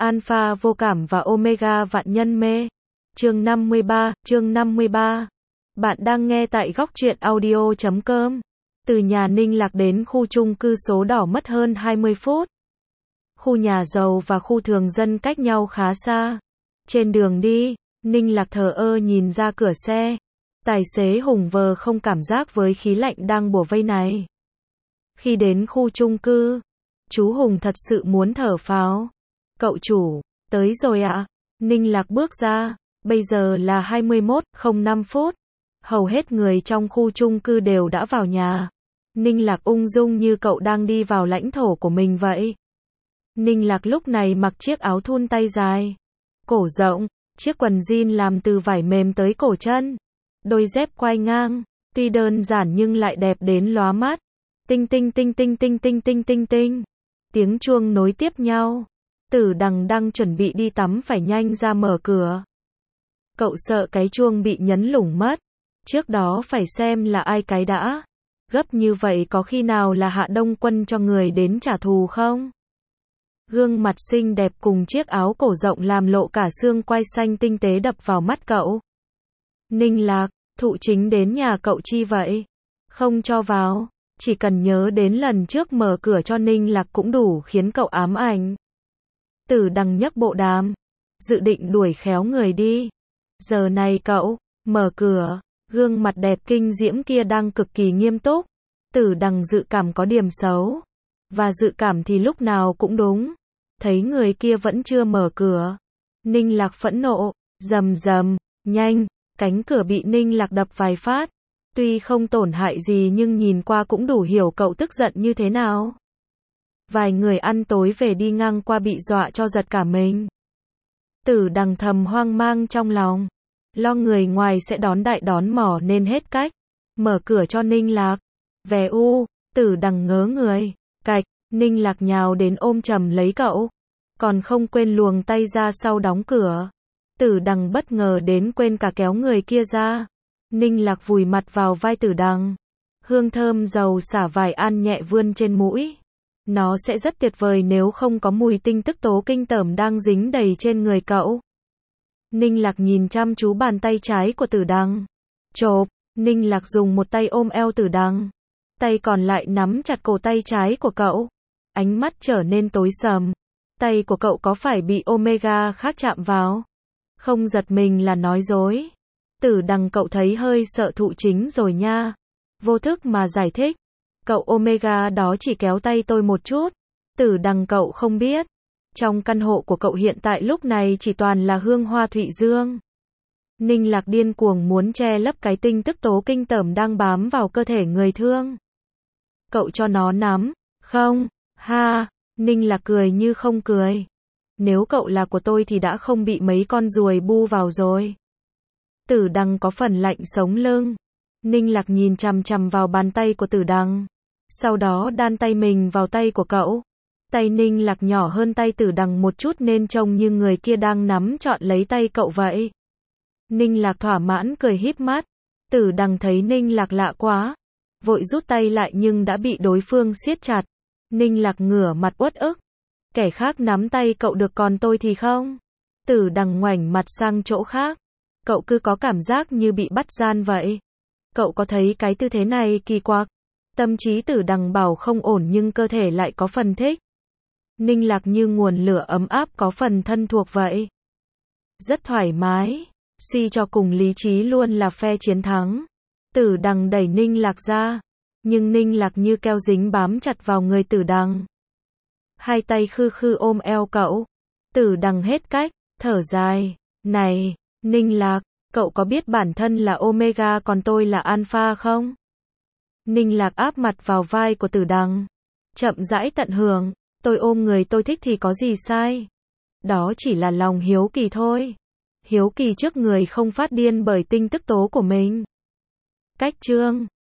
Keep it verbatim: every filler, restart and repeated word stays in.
Alpha vô cảm và Omega vạn nhân mê. Chương năm mươi ba, chương năm mươi ba. Bạn đang nghe tại góc truyện audio chấm com. Từ nhà Ninh Lạc đến khu chung cư số đỏ mất hơn hai mươi phút. Khu nhà giàu và khu thường dân cách nhau khá xa. Trên đường đi, Ninh Lạc thờ ơ nhìn ra cửa xe. Tài xế Hùng vờ không cảm giác với khí lạnh đang bủa vây này. Khi đến khu chung cư, chú Hùng thật sự muốn thở phào. Cậu chủ, tới rồi ạ. Ninh Lạc bước ra, bây giờ là hai mươi mốt giờ không năm phút. Hầu hết người trong khu chung cư đều đã vào nhà. Ninh Lạc ung dung như cậu đang đi vào lãnh thổ của mình vậy. Ninh Lạc lúc này mặc chiếc áo thun tay dài, cổ rộng, chiếc quần jean làm từ vải mềm tới cổ chân, đôi dép quai ngang, tuy đơn giản nhưng lại đẹp đến lóa mắt. Tinh tinh tinh tinh tinh tinh tinh tinh tinh. Tiếng chuông nối tiếp nhau. Tử Đằng đang chuẩn bị đi tắm phải nhanh ra mở cửa. Cậu sợ cái chuông bị nhấn lủng mất. Trước đó phải xem là ai cái đã. Gấp như vậy có khi nào là Hạ Đông Quân cho người đến trả thù không? Gương mặt xinh đẹp cùng chiếc áo cổ rộng làm lộ cả xương quai xanh tinh tế đập vào mắt cậu. Ninh Lạc, Thụ Chính đến nhà cậu chi vậy? Không cho vào. Chỉ cần nhớ đến lần trước mở cửa cho Ninh Lạc cũng đủ khiến cậu ám ảnh. Tử Đằng nhấc bộ đàm, dự định đuổi khéo người đi. Giờ này cậu, mở cửa, gương mặt đẹp kinh diễm kia đang cực kỳ nghiêm túc. Tử Đằng dự cảm có điểm xấu. Và dự cảm thì lúc nào cũng đúng. Thấy người kia vẫn chưa mở cửa. Ninh Lạc phẫn nộ, rầm rầm, nhanh, cánh cửa bị Ninh Lạc đập vài phát. Tuy không tổn hại gì nhưng nhìn qua cũng đủ hiểu cậu tức giận như thế nào. Vài người ăn tối về đi ngang qua bị dọa cho giật cả mình. Tử Đằng thầm hoang mang trong lòng. Lo người ngoài sẽ đón đại đón mỏ nên hết cách. Mở cửa cho Ninh Lạc. Vẻ u, Tử Đằng ngớ người. Cạch, Ninh Lạc nhào đến ôm chầm lấy cậu. Còn không quên luồng tay ra sau đóng cửa. Tử Đằng bất ngờ đến quên cả kéo người kia ra. Ninh Lạc vùi mặt vào vai Tử Đằng. Hương thơm dầu xả vải an nhẹ vươn trên mũi. Nó sẽ rất tuyệt vời nếu không có mùi tinh tức tố kinh tởm đang dính đầy trên người cậu. Ninh Lạc nhìn chăm chú bàn tay trái của Tử Đằng. Chộp, Ninh Lạc dùng một tay ôm eo Tử Đằng. Tay còn lại nắm chặt cổ tay trái của cậu. Ánh mắt trở nên tối sầm. Tay của cậu có phải bị Omega khác chạm vào? Không giật mình là nói dối. Tử Đằng cậu thấy hơi sợ Thụ Chính rồi nha. Vô thức mà giải thích. Cậu Omega đó chỉ kéo tay tôi một chút. Tử Đằng cậu không biết. Trong căn hộ của cậu hiện tại lúc này chỉ toàn là hương hoa thụy dương. Ninh Lạc điên cuồng muốn che lấp cái tinh tức tố kinh tởm đang bám vào cơ thể người thương. Cậu cho nó nắm. Không. Ha. Ninh Lạc cười như không cười. Nếu cậu là của tôi thì đã không bị mấy con ruồi bu vào rồi. Tử Đằng có phần lạnh sống lưng. Ninh Lạc nhìn chằm chằm vào bàn tay của Tử Đằng. Sau đó đan tay mình vào tay của cậu. Tay Ninh Lạc nhỏ hơn tay Tử Đằng một chút nên trông như người kia đang nắm trọn lấy tay cậu vậy. Ninh Lạc thỏa mãn cười híp mắt. Tử Đằng thấy Ninh Lạc lạ quá. Vội rút tay lại nhưng đã bị đối phương siết chặt. Ninh Lạc ngửa mặt uất ức. Kẻ khác nắm tay cậu được còn tôi thì không. Tử Đằng ngoảnh mặt sang chỗ khác. Cậu cứ có cảm giác như bị bắt gian vậy. Cậu có thấy cái tư thế này kỳ quặc? Tâm trí Tử Đằng bảo không ổn nhưng cơ thể lại có phần thích. Ninh Lạc như nguồn lửa ấm áp có phần thân thuộc vậy. Rất thoải mái. Suy cho cùng lý trí luôn là phe chiến thắng. Tử Đằng đẩy Ninh Lạc ra. Nhưng Ninh Lạc như keo dính bám chặt vào người Tử Đằng. Hai tay khư khư ôm eo cậu. Tử Đằng hết cách, thở dài. Này, Ninh Lạc, cậu có biết bản thân là Omega còn tôi là Alpha không? Ninh Lạc áp mặt vào vai của Tử Đằng. Chậm rãi tận hưởng. Tôi ôm người tôi thích thì có gì sai? Đó chỉ là lòng hiếu kỳ thôi. Hiếu kỳ trước người không phát điên bởi tinh tức tố của mình. Cách chương